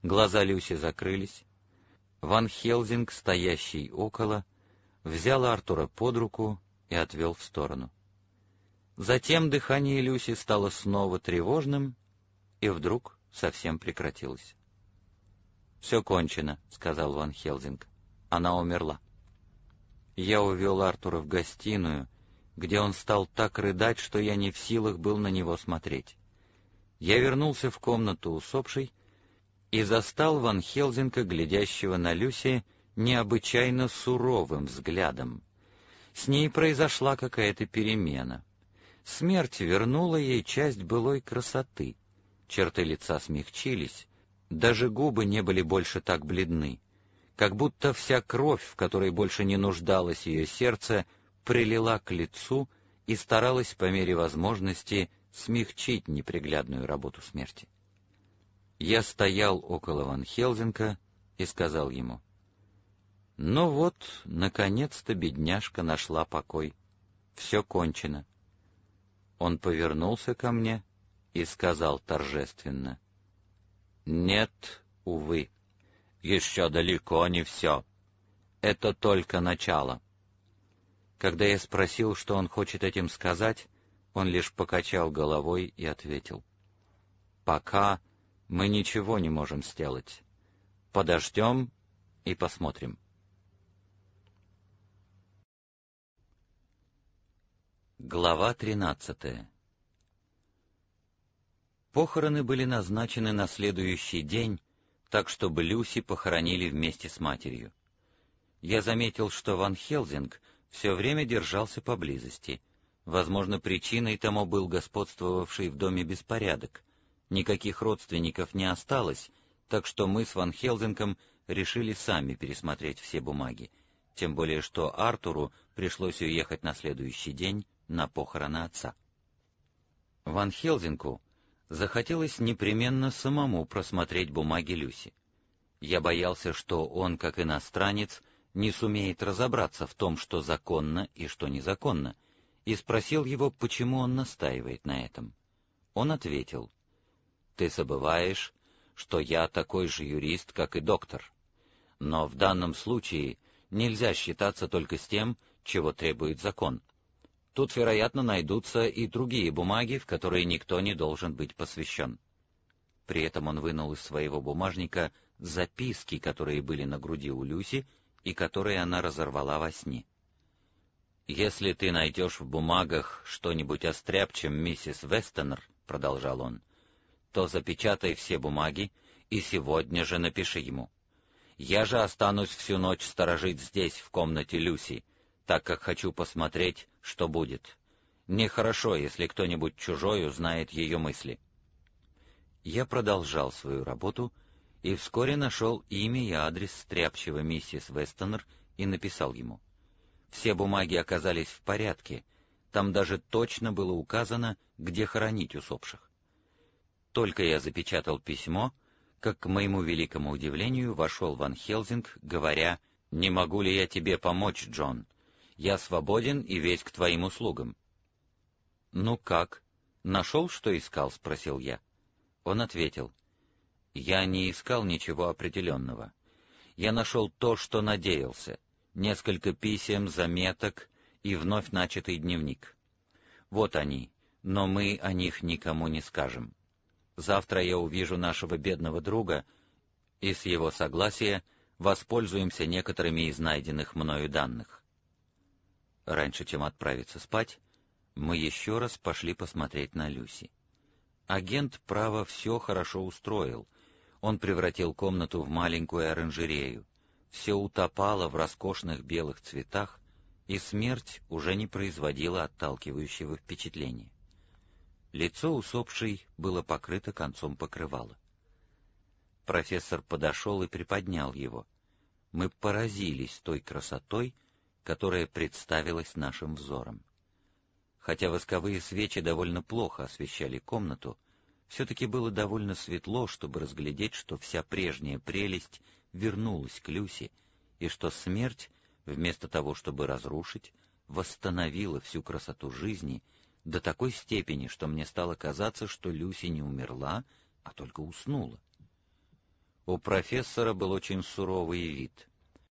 Глаза Люси закрылись. Ван Хелзинг, стоящий около, взял Артура под руку и отвел в сторону. Затем дыхание Люси стало снова тревожным и вдруг совсем прекратилось. «Все кончено», — сказал Ван Хелзинг. «Она умерла». Я увел Артура в гостиную, где он стал так рыдать, что я не в силах был на него смотреть. Я вернулся в комнату усопшей и застал Ван Хелзинга, глядящего на Люси, необычайно суровым взглядом. С ней произошла какая-то перемена. Смерть вернула ей часть былой красоты. Черты лица смягчились, даже губы не были больше так бледны. Как будто вся кровь, в которой больше не нуждалось ее сердце, прилила к лицу и старалась по мере возможности смягчить неприглядную работу смерти. Я стоял около Ван Хелзинга и сказал ему: «Ну вот, наконец-то бедняжка нашла покой. Все кончено». Он повернулся ко мне и сказал торжественно: «Нет, увы, еще далеко не все. Это только начало». Когда я спросил, что он хочет этим сказать, он лишь покачал головой и ответил: «Пока мы ничего не можем сделать. Подождем и посмотрим». Глава 13. Похороны были назначены на следующий день, так чтобы Люси похоронили вместе с матерью. Я заметил, что Ван Хелзинг все время держался поблизости. Возможно, причиной тому был господствовавший в доме беспорядок. Никаких родственников не осталось, так что мы с Ван Хелзингом решили сами пересмотреть все бумаги, тем более что Артуру пришлось уехать на следующий день на похороны отца. Ван Хелзингу захотелось непременно самому просмотреть бумаги Люси. Я боялся, что он, как иностранец, не сумеет разобраться в том, что законно и что незаконно, и спросил его, почему он настаивает на этом. Он ответил: «Ты забываешь, что я такой же юрист, как и доктор. Но в данном случае нельзя считаться только с тем, чего требует закон. Тут, вероятно, найдутся и другие бумаги, в которые никто не должен быть посвящен». При этом он вынул из своего бумажника записки, которые были на груди у Люси и которые она разорвала во сне. «Если ты найдешь в бумагах что-нибудь о стряпчем миссис Вестонер, — продолжал он, — то запечатай все бумаги и сегодня же напиши ему. Я же останусь всю ночь сторожить здесь, в комнате Люси, так как хочу посмотреть, что будет. Нехорошо, если кто-нибудь чужой узнает ее мысли». Я продолжал свою работу и вскоре нашел имя и адрес стряпчего миссис Вестонер и написал ему. Все бумаги оказались в порядке, там даже точно было указано, где хоронить усопших. Только я запечатал письмо, как, к моему великому удивлению, вошел Ван Хелзинг, говоря: «Не могу ли я тебе помочь, Джон? Я свободен и весь к твоим услугам». «Ну как? Нашел, что искал?» — спросил я. Он ответил: «Я не искал ничего определенного. Я нашел то, что надеялся. Несколько писем, заметок и вновь начатый дневник. Вот они, но мы о них никому не скажем. Завтра я увижу нашего бедного друга, и с его согласия воспользуемся некоторыми из найденных мною данных». Раньше, чем отправиться спать, мы еще раз пошли посмотреть на Люси. Агент, право, все хорошо устроил. Он превратил комнату в маленькую оранжерею. Все утопало в роскошных белых цветах, и смерть уже не производила отталкивающего впечатления. Лицо усопшей было покрыто концом покрывала. Профессор подошел и приподнял его. Мы поразились той красотой, которая представилась нашим взором. Хотя восковые свечи довольно плохо освещали комнату, все-таки было довольно светло, чтобы разглядеть, что вся прежняя прелесть вернулась к Люси, и что смерть, вместо того, чтобы разрушить, восстановила всю красоту жизни до такой степени, что мне стало казаться, что Люси не умерла, а только уснула. У профессора был очень суровый вид.